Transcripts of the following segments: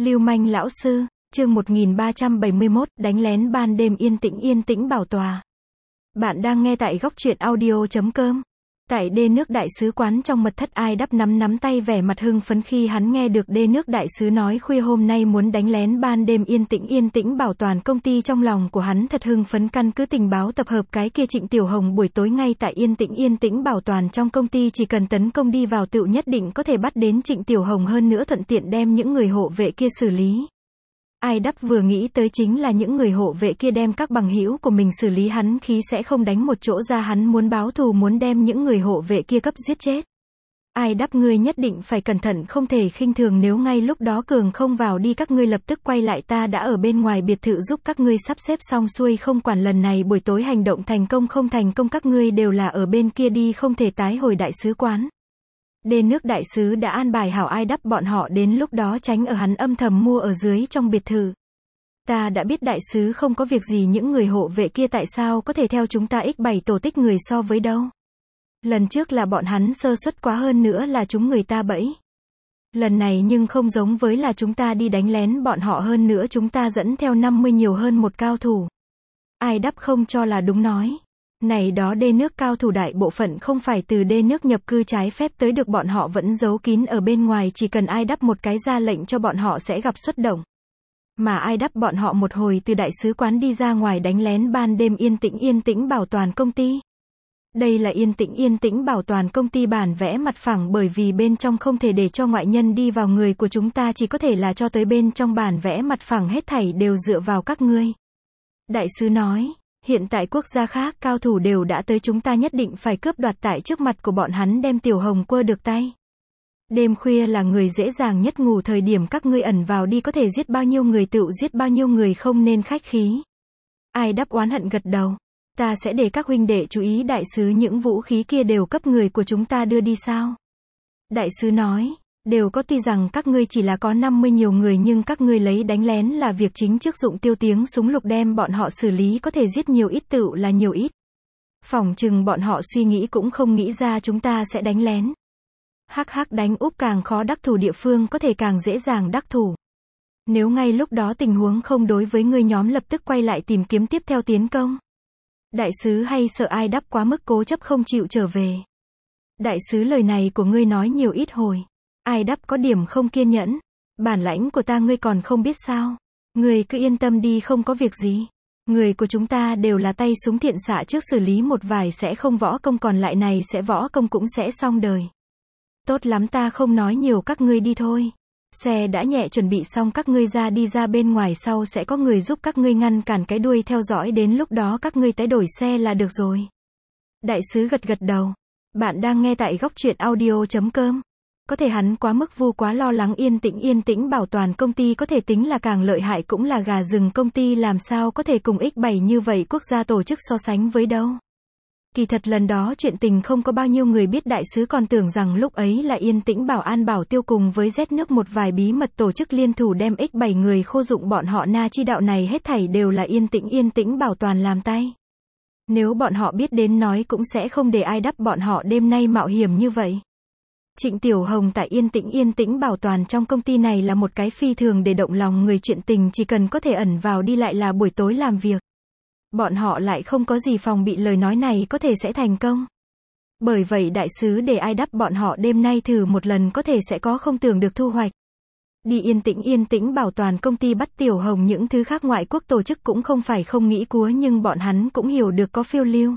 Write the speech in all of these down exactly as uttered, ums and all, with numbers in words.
Lưu manh lão sư, chương một nghìn ba trăm bảy mươi mốt, đánh lén ban đêm yên tĩnh yên tĩnh bảo tòa. Bạn đang nghe tại góc truyện audio chấm com. Tại đê nước đại sứ quán trong mật thất, Ai Đắp nắm nắm tay vẻ mặt hưng phấn khi hắn nghe được đê nước đại sứ nói khuya hôm nay muốn đánh lén ban đêm yên tĩnh yên tĩnh bảo toàn công ty. Trong lòng của hắn thật hưng phấn, căn cứ tình báo tập hợp cái kia Trịnh Tiểu Hồng buổi tối ngay tại yên tĩnh yên tĩnh bảo toàn trong công ty, chỉ cần tấn công đi vào tựu nhất định có thể bắt đến Trịnh Tiểu Hồng, hơn nữa thuận tiện đem những người hộ vệ kia xử lý. Ai Đắp vừa nghĩ tới chính là những người hộ vệ kia đem các bằng hữu của mình xử lý, hắn khí sẽ không đánh một chỗ ra, hắn muốn báo thù, muốn đem những người hộ vệ kia cấp giết chết. Ai Đắp, ngươi nhất định phải cẩn thận, không thể khinh thường, nếu ngay lúc đó Cường không vào đi các ngươi lập tức quay lại, ta đã ở bên ngoài biệt thự giúp các ngươi sắp xếp xong xuôi, không quản lần này buổi tối hành động thành công không thành công, các ngươi đều là ở bên kia đi, không thể tái hồi đại sứ quán. Đê nước đại sứ đã an bài hảo Ai Đắp bọn họ đến lúc đó tránh ở hắn âm thầm mua ở dưới trong biệt thự. Ta đã biết đại sứ không có việc gì, những người hộ vệ kia tại sao có thể theo chúng ta x bảy tổ tích người so với đâu. Lần trước là bọn hắn sơ suất quá, hơn nữa là chúng người ta bẫy. Lần này nhưng không giống với là chúng ta đi đánh lén bọn họ, hơn nữa chúng ta dẫn theo năm mươi nhiều hơn một cao thủ. Ai Đắp không cho là đúng nói. Này đó đê nước cao thủ đại bộ phận không phải từ đê nước nhập cư trái phép tới được, bọn họ vẫn giấu kín ở bên ngoài, chỉ cần Ai Đắp một cái ra lệnh cho bọn họ sẽ gặp xuất động. Mà Ai Đắp bọn họ một hồi từ đại sứ quán đi ra ngoài đánh lén ban đêm yên tĩnh yên tĩnh bảo toàn công ty. Đây là yên tĩnh yên tĩnh bảo toàn công ty bản vẽ mặt phẳng, bởi vì bên trong không thể để cho ngoại nhân đi vào, người của chúng ta chỉ có thể là cho tới bên trong bản vẽ mặt phẳng, hết thảy đều dựa vào các ngươi. Đại sứ nói. Hiện tại quốc gia khác cao thủ đều đã tới, chúng ta nhất định phải cướp đoạt tại trước mặt của bọn hắn, đem Tiểu Hồng quơ được tay. Đêm khuya là người dễ dàng nhất ngủ thời điểm, các ngươi ẩn vào đi, có thể giết bao nhiêu người tựu giết bao nhiêu người, không nên khách khí. Ai Đắp oán hận gật đầu. Ta sẽ để các huynh đệ chú ý, đại sứ những vũ khí kia đều cấp người của chúng ta đưa đi sao? Đại sứ nói. Đều có, tuy rằng các ngươi chỉ là có năm mươi nhiều người nhưng các ngươi lấy đánh lén là việc chính trước, dụng tiêu tiếng súng lục đem bọn họ xử lý, có thể giết nhiều ít tựu là nhiều ít. Phỏng chừng bọn họ suy nghĩ cũng không nghĩ ra chúng ta sẽ đánh lén. Hắc hắc, đánh úp càng khó đắc thủ địa phương có thể càng dễ dàng đắc thủ. Nếu ngay lúc đó tình huống không đối với ngươi, nhóm lập tức quay lại tìm kiếm tiếp theo tiến công. Đại sứ hay sợ Ai Đắp quá mức cố chấp không chịu trở về. Đại sứ, lời này của ngươi nói nhiều ít hồi. Ai Đắp có điểm không kiên nhẫn. Bản lãnh của ta ngươi còn không biết sao? Ngươi cứ yên tâm đi, không có việc gì. Người của chúng ta đều là tay súng thiện xạ, trước xử lý một vài sẽ không võ công, còn lại này sẽ võ công cũng sẽ xong đời. Tốt lắm, ta không nói nhiều, các ngươi đi thôi. Xe đã nhẹ chuẩn bị xong, các ngươi ra đi, ra bên ngoài sau sẽ có người giúp các ngươi ngăn cản cái đuôi theo dõi, đến lúc đó các ngươi tái đổi xe là được rồi. Đại sứ gật gật đầu. Bạn đang nghe tại góc truyện audio chấm com. Có thể hắn quá mức vu, quá lo lắng. Yên tĩnh yên tĩnh bảo toàn công ty có thể tính là càng lợi hại cũng là gà rừng công ty, làm sao có thể cùng x bảy như vậy quốc gia tổ chức so sánh với đâu. Kỳ thật lần đó chuyện tình không có bao nhiêu người biết, đại sứ còn tưởng rằng lúc ấy là yên tĩnh bảo an bảo tiêu cùng với Z nước một vài bí mật tổ chức liên thủ đem x bảy người khô dụng bọn họ na chi đạo, này hết thảy đều là yên tĩnh yên tĩnh bảo toàn làm tay. Nếu bọn họ biết đến nói cũng sẽ không để Ai Đắp bọn họ đêm nay mạo hiểm như vậy. Trịnh Tiểu Hồng tại yên tĩnh yên tĩnh bảo toàn trong công ty này là một cái phi thường để động lòng người chuyện tình, chỉ cần có thể ẩn vào đi, lại là buổi tối làm việc. Bọn họ lại không có gì phòng bị, lời nói này có thể sẽ thành công. Bởi vậy đại sứ để Ai Đắp bọn họ đêm nay thử một lần, có thể sẽ có không tưởng được thu hoạch. Đi yên tĩnh yên tĩnh bảo toàn công ty bắt Tiểu Hồng, những thứ khác ngoại quốc tổ chức cũng không phải không nghĩ cúa, nhưng bọn hắn cũng hiểu được có phiêu lưu.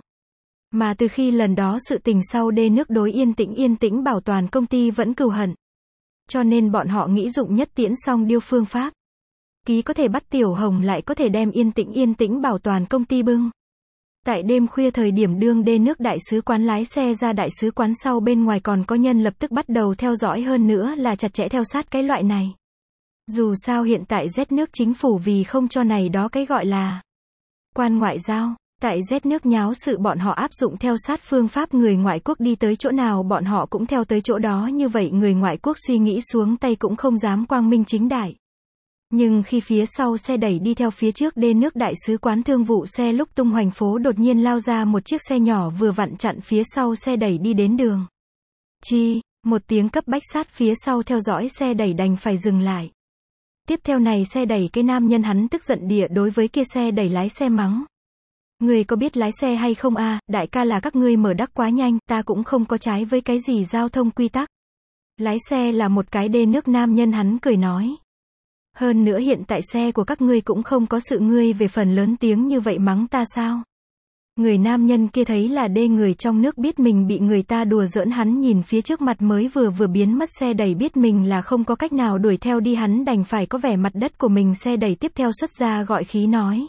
Mà từ khi lần đó sự tình sau, đê nước đối yên tĩnh yên tĩnh bảo toàn công ty vẫn cừu hận. Cho nên bọn họ nghĩ dụng nhất tiễn song điêu phương pháp. Ký có thể bắt Tiểu Hồng, lại có thể đem yên tĩnh yên tĩnh bảo toàn công ty bưng. Tại đêm khuya thời điểm đương đê nước đại sứ quán lái xe ra đại sứ quán sau, bên ngoài còn có nhân lập tức bắt đầu theo dõi, hơn nữa là chặt chẽ theo sát cái loại này. Dù sao hiện tại Z nước chính phủ vì không cho này đó cái gọi là quan ngoại giao. Tại Z nước nháo sự, bọn họ áp dụng theo sát phương pháp, người ngoại quốc đi tới chỗ nào bọn họ cũng theo tới chỗ đó, như vậy người ngoại quốc suy nghĩ xuống tay cũng không dám quang minh chính đại. Nhưng khi phía sau xe đẩy đi theo phía trước đê nước đại sứ quán thương vụ xe lúc tung hoành phố, đột nhiên lao ra một chiếc xe nhỏ vừa vặn chặn phía sau xe đẩy đi đến đường. Chi, một tiếng cấp bách sát phía sau theo dõi xe đẩy đành phải dừng lại. Tiếp theo này xe đẩy cái nam nhân hắn tức giận địa đối với kia xe đẩy lái xe mắng. Người có biết lái xe hay không a? Đại ca là các ngươi mở đắc quá nhanh, ta cũng không có trái với cái gì giao thông quy tắc. Lái xe là một cái đê nước nam nhân hắn cười nói. Hơn nữa hiện tại xe của các ngươi cũng không có sự ngươi về phần lớn tiếng như vậy mắng ta sao? Người nam nhân kia thấy là đê người trong nước biết mình bị người ta đùa giỡn, hắn nhìn phía trước mặt mới vừa vừa biến mất xe đẩy biết mình là không có cách nào đuổi theo đi, hắn đành phải có vẻ mặt đất của mình xe đẩy tiếp theo xuất ra gọi khí nói.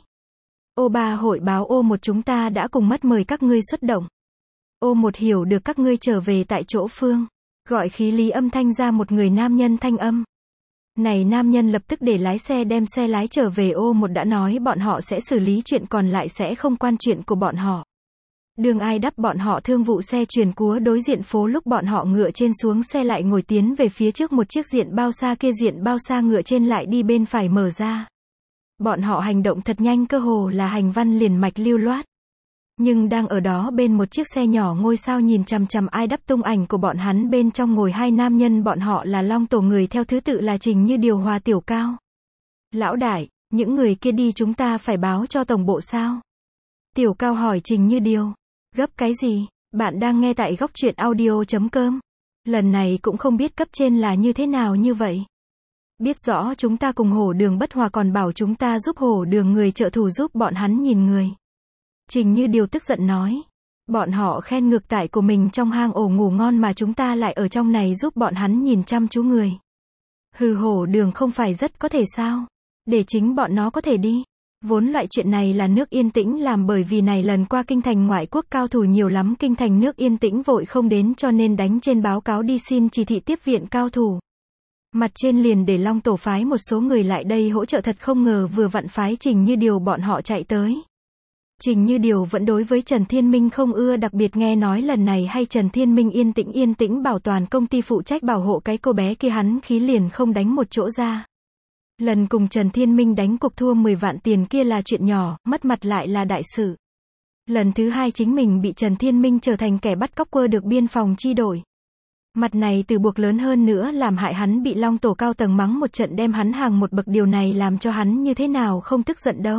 Ô ba hội báo ô một chúng ta đã cùng mất mời các ngươi xuất động. Ô một hiểu được các ngươi trở về tại chỗ phương. Gọi khí lý âm thanh ra một người nam nhân thanh âm. Này nam nhân lập tức để lái xe đem xe lái trở về. Ô một đã nói bọn họ sẽ xử lý chuyện còn lại sẽ không quan chuyện của bọn họ. Đường ai đắp bọn họ thương vụ xe chuyển cúa đối diện phố lúc bọn họ ngựa trên xuống xe lại ngồi tiến về phía trước một chiếc diện bao xa kia diện bao xa ngựa trên lại đi bên phải mở ra. Bọn họ hành động thật nhanh cơ hồ là hành văn liền mạch lưu loát. Nhưng đang ở đó bên một chiếc xe nhỏ ngôi sao nhìn chằm chằm ai đắp tung ảnh của bọn hắn bên trong ngồi hai nam nhân bọn họ là Long Tổ người theo thứ tự là Trình Như Điều Hòa Tiểu Cao. Lão đại, những người kia đi chúng ta phải báo cho tổng bộ sao? Tiểu Cao hỏi Trình Như Điều. Gấp cái gì? Bạn đang nghe tại góc truyện audio chấm com. Lần này cũng không biết cấp trên là như thế nào như vậy. Biết rõ chúng ta cùng Hổ Đường bất hòa còn bảo chúng ta giúp Hổ Đường người trợ thủ giúp bọn hắn nhìn người. Trình Như Điều tức giận nói. Bọn họ khen ngược tại của mình trong hang ổ ngủ ngon mà chúng ta lại ở trong này giúp bọn hắn nhìn chăm chú người. Hừ, Hổ Đường không phải rất có thể sao? Để chính bọn nó có thể đi. Vốn loại chuyện này là nước Yên Tĩnh làm bởi vì này lần qua kinh thành ngoại quốc cao thủ nhiều lắm, kinh thành nước Yên Tĩnh vội không đến cho nên đánh trên báo cáo đi xin chỉ thị tiếp viện cao thủ. Mặt trên liền để Long Tổ phái một số người lại đây hỗ trợ, thật không ngờ vừa vặn phái Trình Như Điều bọn họ chạy tới. Trình Như Điều vẫn đối với Trần Thiên Minh không ưa, đặc biệt nghe nói lần này hay Trần Thiên Minh yên tĩnh yên tĩnh bảo toàn công ty phụ trách bảo hộ cái cô bé kia, hắn khí liền không đánh một chỗ ra. Lần cùng Trần Thiên Minh đánh cuộc thua mười vạn tiền kia là chuyện nhỏ, mất mặt lại là đại sự. Lần thứ hai chính mình bị Trần Thiên Minh trở thành kẻ bắt cóc quơ được biên phòng chi đổi. Mặt này từ buộc lớn hơn nữa làm hại hắn bị Long Tổ cao tầng mắng một trận đem hắn hàng một bậc, điều này làm cho hắn như thế nào không tức giận đâu.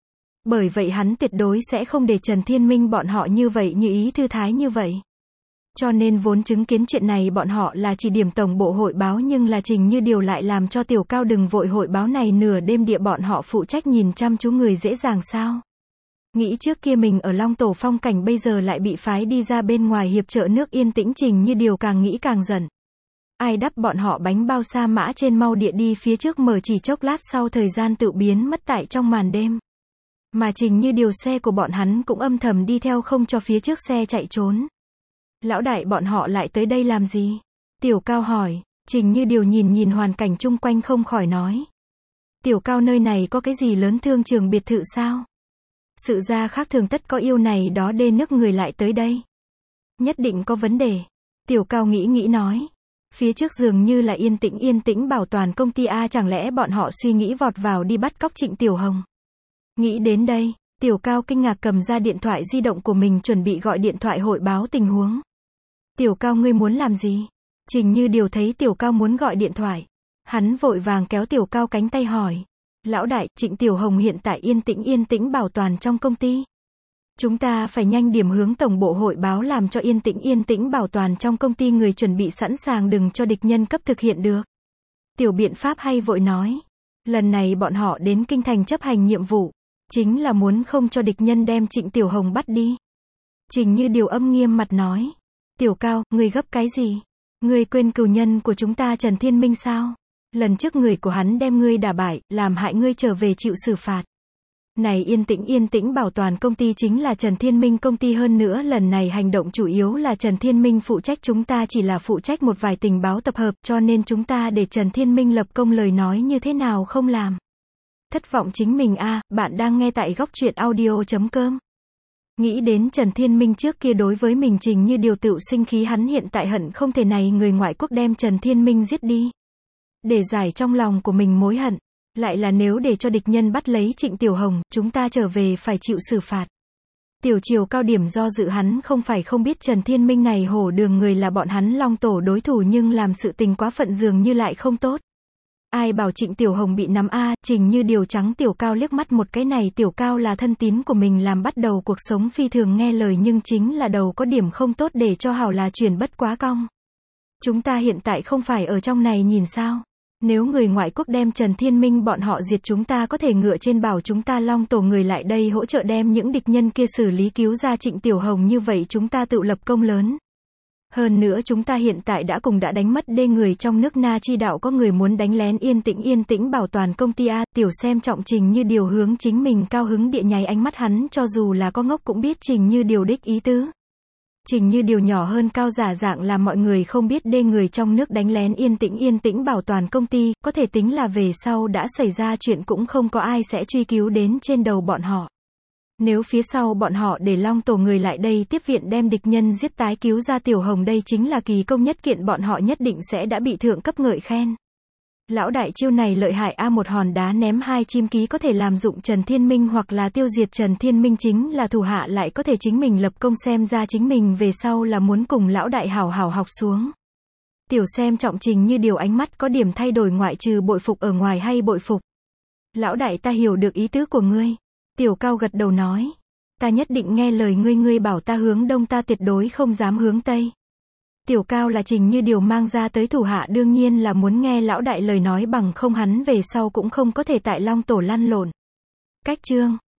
Bởi vậy hắn tuyệt đối sẽ không để Trần Thiên Minh bọn họ như vậy như ý thư thái như vậy. Cho nên vốn chứng kiến chuyện này bọn họ là chỉ điểm tổng bộ hội báo, nhưng là Trình Như Điều lại làm cho Tiểu Cao đừng vội hội báo này nửa đêm địa bọn họ phụ trách nhìn chăm chú người dễ dàng sao. Nghĩ trước kia mình ở Long Tổ phong cảnh bây giờ lại bị phái đi ra bên ngoài hiệp trợ nước Yên Tĩnh, Trình Như Điều càng nghĩ càng giận. Ai đắp bọn họ bánh bao sa mã trên mau địa đi phía trước mở chỉ chốc lát sau thời gian tự biến mất tại trong màn đêm. Mà Trình Như Điều xe của bọn hắn cũng âm thầm đi theo không cho phía trước xe chạy trốn. Lão đại bọn họ lại tới đây làm gì? Tiểu Cao hỏi. Trình Như Điều nhìn nhìn hoàn cảnh chung quanh không khỏi nói. Tiểu Cao, nơi này có cái gì lớn thương trường biệt thự sao? Sự ra khác thường tất có yêu này đó đê nước người lại tới đây. Nhất định có vấn đề. Tiểu Cao nghĩ nghĩ nói. Phía trước dường như là yên tĩnh yên tĩnh bảo toàn công ty A, chẳng lẽ bọn họ suy nghĩ vọt vào đi bắt cóc Trịnh Tiểu Hồng? Nghĩ đến đây, Tiểu Cao kinh ngạc cầm ra điện thoại di động của mình chuẩn bị gọi điện thoại hội báo tình huống. Tiểu Cao, ngươi muốn làm gì? Trình Như Điều thấy Tiểu Cao muốn gọi điện thoại. Hắn vội vàng kéo Tiểu Cao cánh tay hỏi. Lão đại, Trịnh Tiểu Hồng hiện tại yên tĩnh yên tĩnh bảo toàn trong công ty. Chúng ta phải nhanh điểm hướng tổng bộ hội báo làm cho yên tĩnh yên tĩnh bảo toàn trong công ty người chuẩn bị sẵn sàng đừng cho địch nhân cấp thực hiện được. Tiểu biện pháp hay vội nói. Lần này bọn họ đến kinh thành chấp hành nhiệm vụ. Chính là muốn không cho địch nhân đem Trịnh Tiểu Hồng bắt đi. Trình Như Điều âm nghiêm mặt nói. Tiểu Cao, ngươi gấp cái gì? Ngươi quên cừu nhân của chúng ta Trần Thiên Minh sao? Lần trước người của hắn đem ngươi đả bại, làm hại ngươi trở về chịu xử phạt. Này yên tĩnh yên tĩnh bảo toàn công ty chính là Trần Thiên Minh công ty, hơn nữa lần này hành động chủ yếu là Trần Thiên Minh phụ trách, chúng ta chỉ là phụ trách một vài tình báo tập hợp, cho nên chúng ta để Trần Thiên Minh lập công, lời nói như thế nào không làm. Thất vọng chính mình a. À, bạn đang nghe tại góc truyện audio chấm com. Nghĩ đến Trần Thiên Minh trước kia đối với mình Trình Như Điều tự sinh khí, hắn hiện tại hận không thể này người ngoại quốc đem Trần Thiên Minh giết đi. Để giải trong lòng của mình mối hận. Lại là nếu để cho địch nhân bắt lấy Trịnh Tiểu Hồng, chúng ta trở về phải chịu xử phạt. Tiểu Chiều cao điểm do dự, hắn không phải không biết Trần Thiên Minh này Hổ Đường người là bọn hắn Long Tổ đối thủ, nhưng làm sự tình quá phận dường như lại không tốt. Ai bảo Trịnh Tiểu Hồng bị nắm a, Trình Như Điều trắng Tiểu Cao liếc mắt một cái, này Tiểu Cao là thân tín của mình, làm bắt đầu cuộc sống phi thường nghe lời, nhưng chính là đầu có điểm không tốt, để cho hảo là chuyển bất quá cong. Chúng ta hiện tại không phải ở trong này nhìn sao? Nếu người ngoại quốc đem Trần Thiên Minh bọn họ diệt, chúng ta có thể ngựa trên bảo chúng ta Long tổ người lại đây hỗ trợ đem những địch nhân kia xử lý, cứu ra Trịnh Tiểu Hồng, như vậy chúng ta tự lập công lớn. Hơn nữa chúng ta hiện tại đã cùng đã đánh mất đê người trong nước Na Chi đạo, có người muốn đánh lén yên tĩnh yên tĩnh bảo toàn công ty a. Tiểu xem trọng Trình Như Điều hướng chính mình cao hứng địa nháy ánh mắt, hắn cho dù là có ngốc cũng biết Trình Như Điều đích ý tứ. Trình Như Điều nhỏ hơn cao giả dạng làm mọi người không biết đê người trong nước đánh lén yên tĩnh yên tĩnh bảo toàn công ty, có thể tính là về sau đã xảy ra chuyện cũng không có ai sẽ truy cứu đến trên đầu bọn họ. Nếu phía sau bọn họ để Long tổ người lại đây tiếp viện đem địch nhân giết tái cứu ra Tiểu Hồng, đây chính là kỳ công nhất kiện, bọn họ nhất định sẽ đã bị thượng cấp ngợi khen. Lão đại chiêu này lợi hại a, một hòn đá ném hai chim ký, có thể làm dụng Trần Thiên Minh hoặc là tiêu diệt Trần Thiên Minh chính là thủ hạ, lại có thể chính mình lập công, xem ra chính mình về sau là muốn cùng lão đại hảo hảo học xuống. Tiểu xem trọng Trình Như Điều ánh mắt có điểm thay đổi, ngoại trừ bội phục ở ngoài hay bội phục. Lão đại, ta hiểu được ý tứ của ngươi. Tiểu Cao gật đầu nói, ta nhất định nghe lời ngươi, ngươi bảo ta hướng đông ta tuyệt đối không dám hướng tây. Tiểu Cao là Trình Như Điều mang ra tới thủ hạ, đương nhiên là muốn nghe lão đại lời nói, bằng không hắn về sau cũng không có thể tại Long tổ lăn lộn. Cách chương